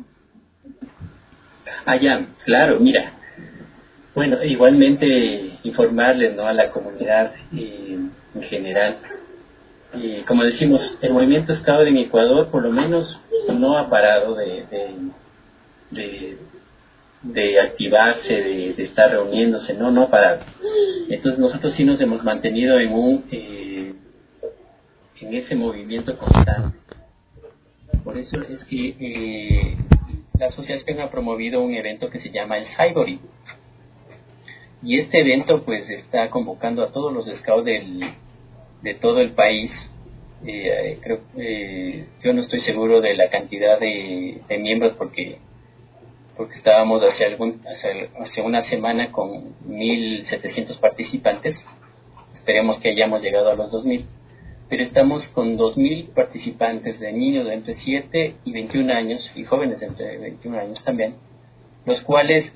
Ya, claro, mira. Bueno, igualmente informarles, ¿no?, a la comunidad en general. Como decimos, el movimiento Scout en Ecuador por lo menos no ha parado de activarse, de estar reuniéndose, no ha parado. Entonces nosotros sí nos hemos mantenido en ese movimiento constante. Por eso es que la asociación ha promovido un evento que se llama el Cyborg. Y este evento pues está convocando a todos los scouts de todo el país. Yo no estoy seguro de la cantidad de miembros porque estábamos hace una semana con 1,700 participantes. Esperemos que hayamos llegado a los 2,000. Pero estamos con 2,000 participantes de niños de entre 7 y 21 años y jóvenes de entre 21 años también, los cuales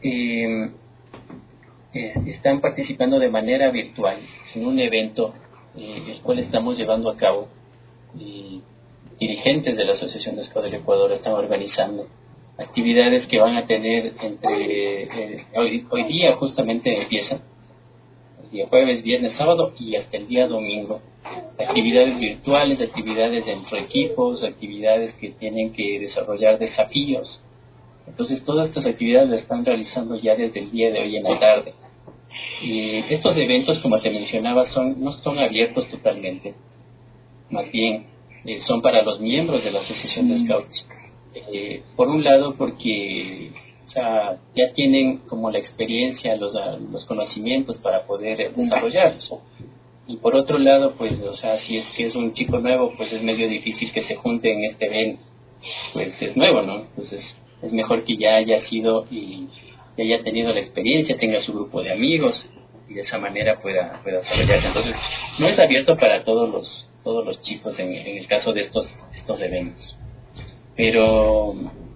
están participando de manera virtual en un evento el cual estamos llevando a cabo. Dirigentes de la Asociación de Scouts del Ecuador están organizando actividades que van a tener hoy día justamente empiezan el día jueves, viernes, sábado y hasta el día domingo. Actividades virtuales, actividades entre equipos, actividades que tienen que desarrollar desafíos. Entonces todas estas actividades las están realizando ya desde el día de hoy en la tarde. Y estos eventos, como te mencionaba, no son abiertos totalmente, más bien son para los miembros de la Asociación de Scouts. Por un lado, porque ya tienen como la experiencia, los conocimientos para poder desarrollarlos. Y por otro lado, pues, si es que es un chico nuevo, pues es medio difícil que se junte en este evento. Pues es nuevo, ¿no? Entonces es mejor que ya haya sido y ya haya tenido la experiencia, tenga su grupo de amigos y de esa manera pueda desarrollarse. Entonces no es abierto para todos los chicos en el caso de estos eventos. Pero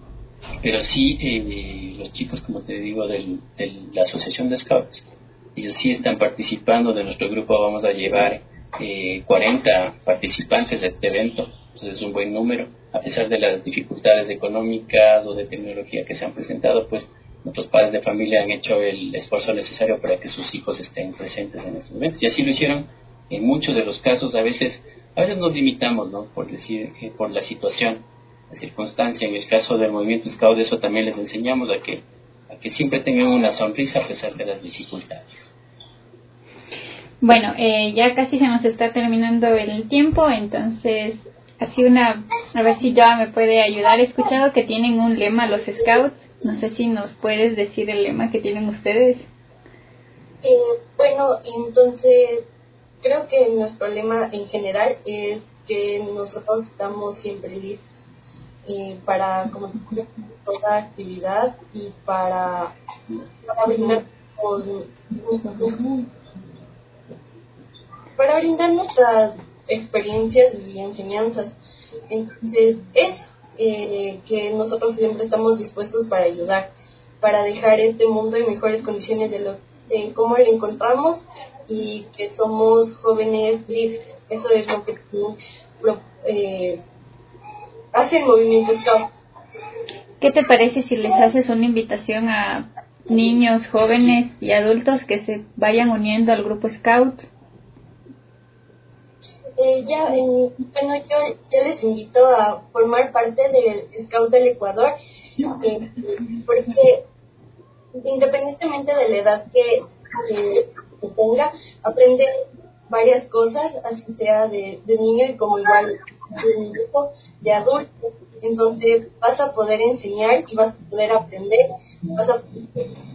sí, los chicos, como te digo, de la Asociación de Scouts, ellos sí están participando. De nuestro grupo vamos a llevar 40 participantes de este evento. Entonces es un buen número. A pesar de las dificultades económicas o de tecnología que se han presentado, pues nuestros padres de familia han hecho el esfuerzo necesario para que sus hijos estén presentes en estos eventos. Y así lo hicieron en muchos de los casos. A veces nos limitamos, ¿no? Por la situación, la circunstancia. En el caso del movimiento Scout, eso también les enseñamos a que siempre tengan una sonrisa a pesar de las dificultades. Bueno, ya casi se nos está terminando el tiempo, entonces a ver si ya me puede ayudar. He escuchado que tienen un lema los Scouts. No sé si nos puedes decir el lema que tienen ustedes. Bueno, entonces creo que nuestro lema en general es que nosotros estamos siempre listos para toda actividad y para brindar nuestras experiencias y enseñanzas. Entonces que nosotros siempre estamos dispuestos para ayudar, para dejar este mundo en mejores condiciones de cómo lo encontramos, y que somos jóvenes líderes. Eso es lo que hace el movimiento Scout. ¿Qué te parece si les haces una invitación a niños, jóvenes y adultos que se vayan uniendo al grupo Scout? Yo les invito a formar parte del Scout del Ecuador, porque independientemente de la edad que tenga, aprende varias cosas, así sea de niño y como igual de un grupo de adultos. Entonces vas a poder enseñar y vas a poder aprender, vas a poder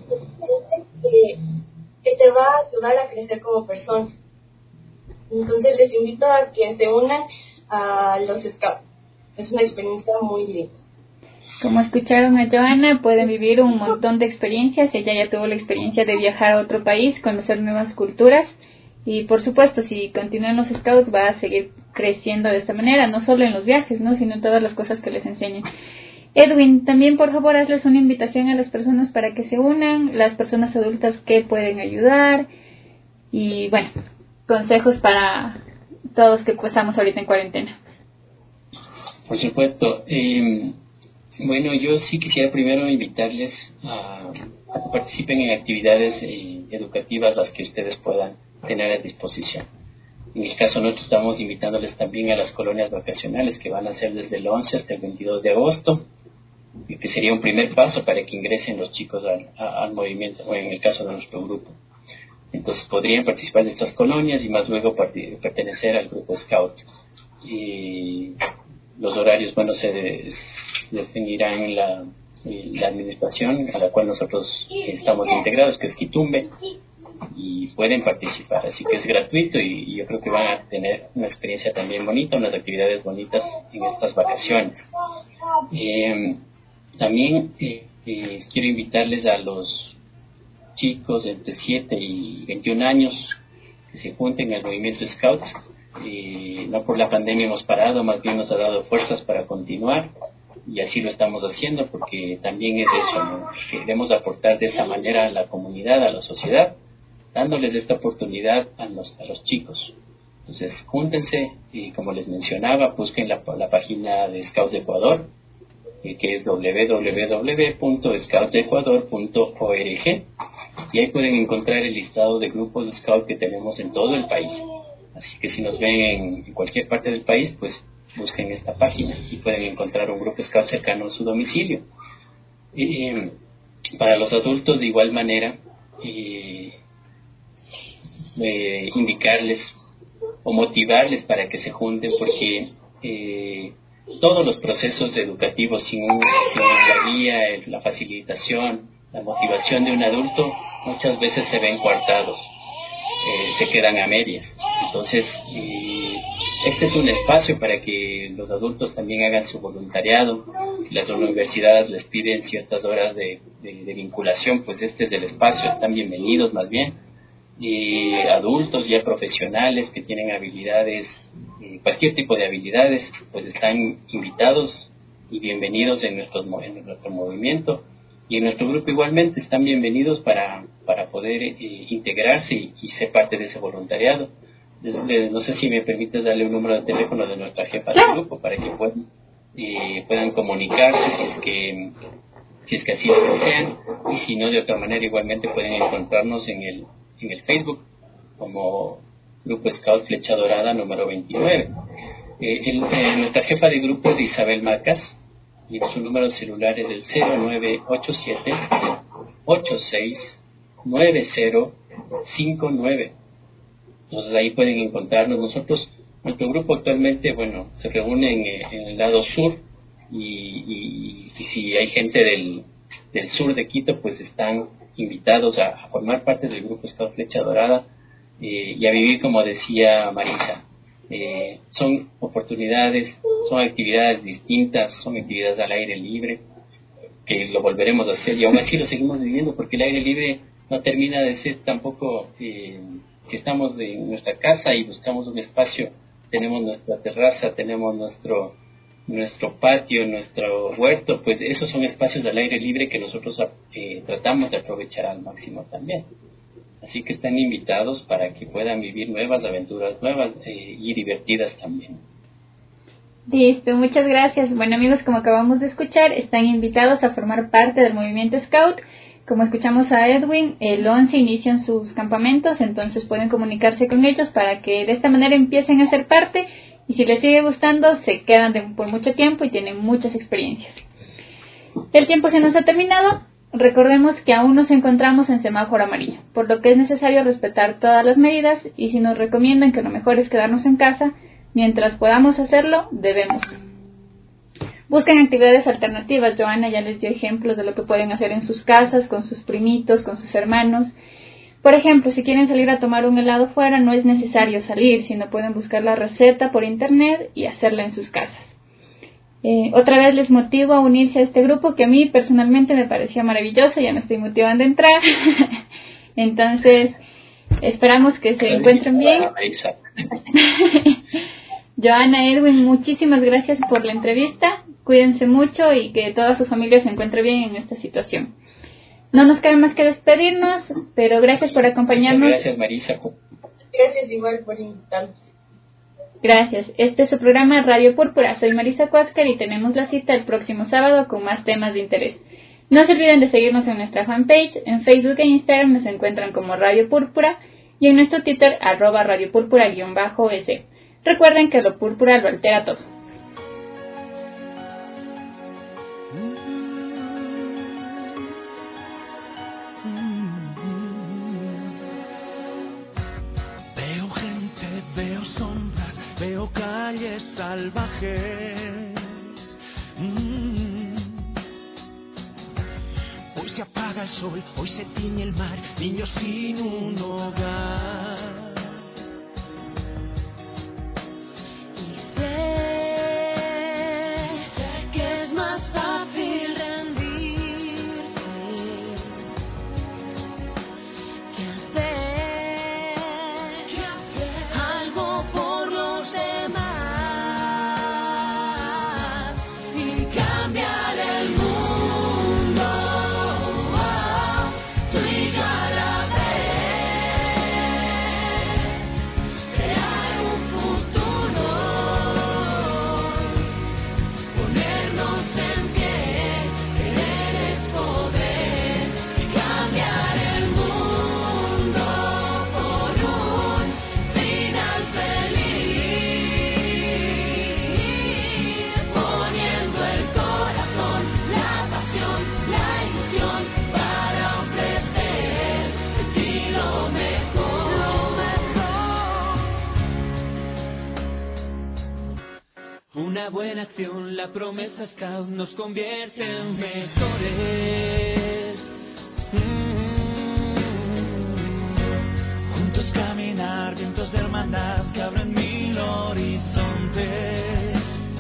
que te va a ayudar a crecer como persona. Entonces les invito a que se unan a los Scouts. Es una experiencia muy linda. Como escucharon a Johanna, pueden vivir un montón de experiencias. Ella ya tuvo la experiencia de viajar a otro país, conocer nuevas culturas. Y por supuesto, si continúan los Scouts, va a seguir creciendo de esta manera, no solo en los viajes, ¿no?, sino en todas las cosas que les enseñan. Edwin, también por favor hazles una invitación a las personas para que se unan, las personas adultas que pueden ayudar, y bueno, consejos para todos que estamos ahorita en cuarentena. Por supuesto. Bueno, yo sí quisiera primero invitarles a que participen en actividades educativas, las que ustedes puedan tener a disposición. En el caso nosotros estamos invitándoles también a las colonias vacacionales, que van a ser desde el 11 hasta el 22 de agosto, y que sería un primer paso para que ingresen los chicos al movimiento, o en el caso de nuestro grupo. Entonces podrían participar de estas colonias y más luego pertenecer al grupo Scout. Y los horarios, bueno, se definirán en la administración a la cual nosotros estamos integrados, que es Quitumbe, y pueden participar, así que es gratuito, y yo creo que van a tener una experiencia también bonita, unas actividades bonitas en estas vacaciones. También quiero invitarles a los chicos entre 7 y 21 años que se junten al movimiento Scout. No por la pandemia hemos parado, más bien nos ha dado fuerzas para continuar, y así lo estamos haciendo porque también es eso, ¿no?, que queremos aportar de esa manera a la comunidad, a la sociedad, dándoles esta oportunidad a los chicos. Entonces júntense, y como les mencionaba, busquen la página de Scouts de Ecuador, que es www.scoutsecuador.org, y ahí pueden encontrar el listado de grupos de Scout que tenemos en todo el país. Así que si nos ven en cualquier parte del país, pues busquen esta página y pueden encontrar un grupo Scout cercano a su domicilio. Para los adultos, de igual manera, indicarles o motivarles para que se junten, porque todos los procesos educativos sin la guía, la facilitación, la motivación de un adulto, muchas veces se ven coartados, se quedan a medias. Entonces, este es un espacio para que los adultos también hagan su voluntariado. Si las universidades les piden ciertas horas de vinculación, pues este es el espacio, están bienvenidos más bien. Y adultos ya profesionales que tienen habilidades, cualquier tipo de habilidades, pues están invitados y bienvenidos en nuestro movimiento. Y en nuestro grupo igualmente están bienvenidos para poder integrarse y ser parte de ese voluntariado. No sé si me permites darle un número de teléfono de nuestra jefa del grupo para que puedan comunicarse si es que así lo desean, y si no, de otra manera igualmente pueden encontrarnos en el Facebook como Grupo Scout Flecha Dorada número 29. Nuestra jefa de grupo es Isabel Macas, y su número celular es el 0987 869059. Entonces ahí pueden encontrarnos. Nuestro grupo actualmente, se reúne en el lado sur, y si hay gente del sur de Quito, pues están invitados a formar parte del Grupo Scout Flecha Dorada y a vivir, como decía Marisa. Son oportunidades, son actividades distintas, son actividades al aire libre, que lo volveremos a hacer, y aún así lo seguimos viviendo, porque el aire libre no termina de ser tampoco, si estamos en nuestra casa y buscamos un espacio, tenemos nuestra terraza, tenemos nuestro patio, nuestro huerto, pues esos son espacios al aire libre que nosotros tratamos de aprovechar al máximo también. Así que están invitados para que puedan vivir nuevas aventuras, nuevas y divertidas también. Listo, muchas gracias. Bueno, amigos, como acabamos de escuchar, están invitados a formar parte del movimiento Scout. Como escuchamos a Edwin, el 11 inician sus campamentos, entonces pueden comunicarse con ellos para que de esta manera empiecen a ser parte, y si les sigue gustando, se quedan por mucho tiempo y tienen muchas experiencias. El tiempo se nos ha terminado. Recordemos que aún nos encontramos en semáforo amarillo, por lo que es necesario respetar todas las medidas, y si nos recomiendan que lo mejor es quedarnos en casa, mientras podamos hacerlo, debemos. Busquen actividades alternativas. Joana ya les dio ejemplos de lo que pueden hacer en sus casas, con sus primitos, con sus hermanos. Por ejemplo, si quieren salir a tomar un helado fuera, no es necesario salir, sino pueden buscar la receta por internet y hacerla en sus casas. Otra vez les motivo a unirse a este grupo, que a mí personalmente me pareció maravilloso, ya me estoy motivando a entrar. Entonces, esperamos que se encuentren bien. Joana, Edwin, muchísimas gracias por la entrevista. Cuídense mucho y que toda su familia se encuentre bien en esta situación. No nos queda más que despedirnos, pero gracias por acompañarnos. Muchas gracias, Marisa. Gracias igual por invitarnos. Gracias. Este es su programa Radio Púrpura. Soy Marisa Cuáscar y tenemos la cita el próximo sábado con más temas de interés. No se olviden de seguirnos en nuestra fanpage. En Facebook e Instagram nos encuentran como Radio Púrpura, y en nuestro Twitter @Radio Púrpura_S. Recuerden que lo púrpura lo altera todo. Veo gente, veo sombras, veo calles salvajes. Hoy se apaga el sol, hoy se tiñe el mar, niños sin un hogar. Sé que es más fácil rendirse que hacer algo por los demás y cambiar el mundo. Tú y yo a la vez. la buena acción, la promesa Scout nos convierte en mejores. Juntos caminar, vientos de hermandad que abren mil horizontes.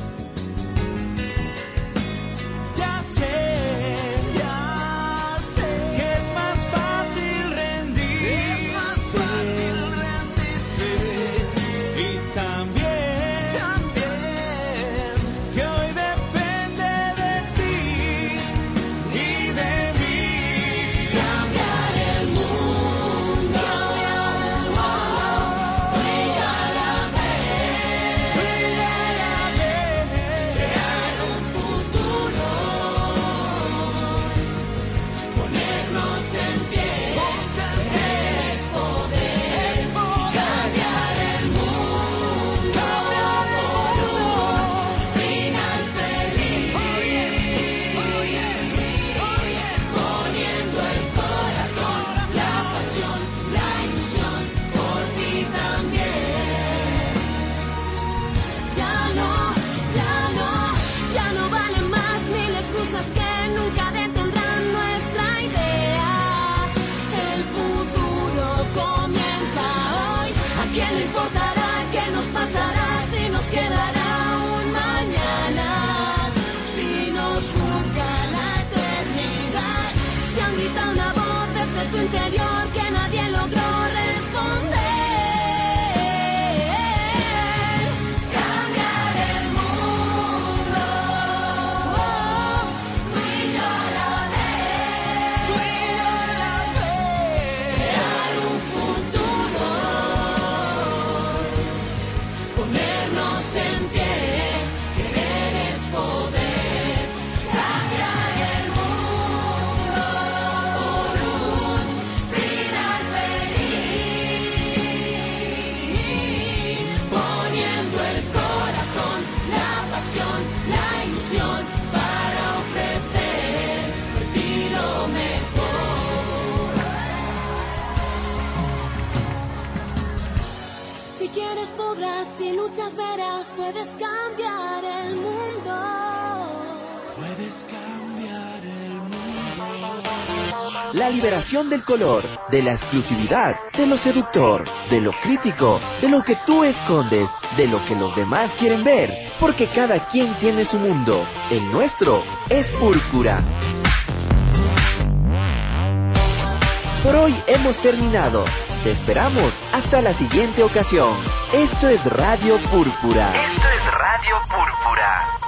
Ya sé que es más fácil rendirse. Y también que hoy depende de ti y de mí. Cambiar el mundo, brilla la vez, crear un futuro, ponernos en pie, es poder. Cambiar el mundo por un final feliz, poniendo el corazón, la pasión, la ilusión, por ti también. Ya no valen más mil excusas que nunca detendrán nuestra idea. El futuro comienza hoy. ¿A quién le importará qué nos pasará si nos quedará un mañana? Si nos juzga la eternidad, si han gritado una voz desde tu interior que nadie logró responder. Cambiar el mundo, brilla la ley, crear un futuro, ponernos en pie, querer es poder. Cambiar el mundo por un final feliz, poniendo el corazón, la pasión, la ilusión para ofrecer de ti lo mejor. Si quieres podrás, si luchas verás, puedes cambiar el mundo. Puedes cambiar el mundo. La liberación del color, de la exclusividad, de lo seductor, de lo crítico, de lo que tú escondes, de lo que los demás quieren ver, porque cada quien tiene su mundo. El nuestro es púrpura. Por hoy hemos terminado. Te esperamos hasta la siguiente ocasión. Esto es Radio Púrpura. Esto es Radio Púrpura.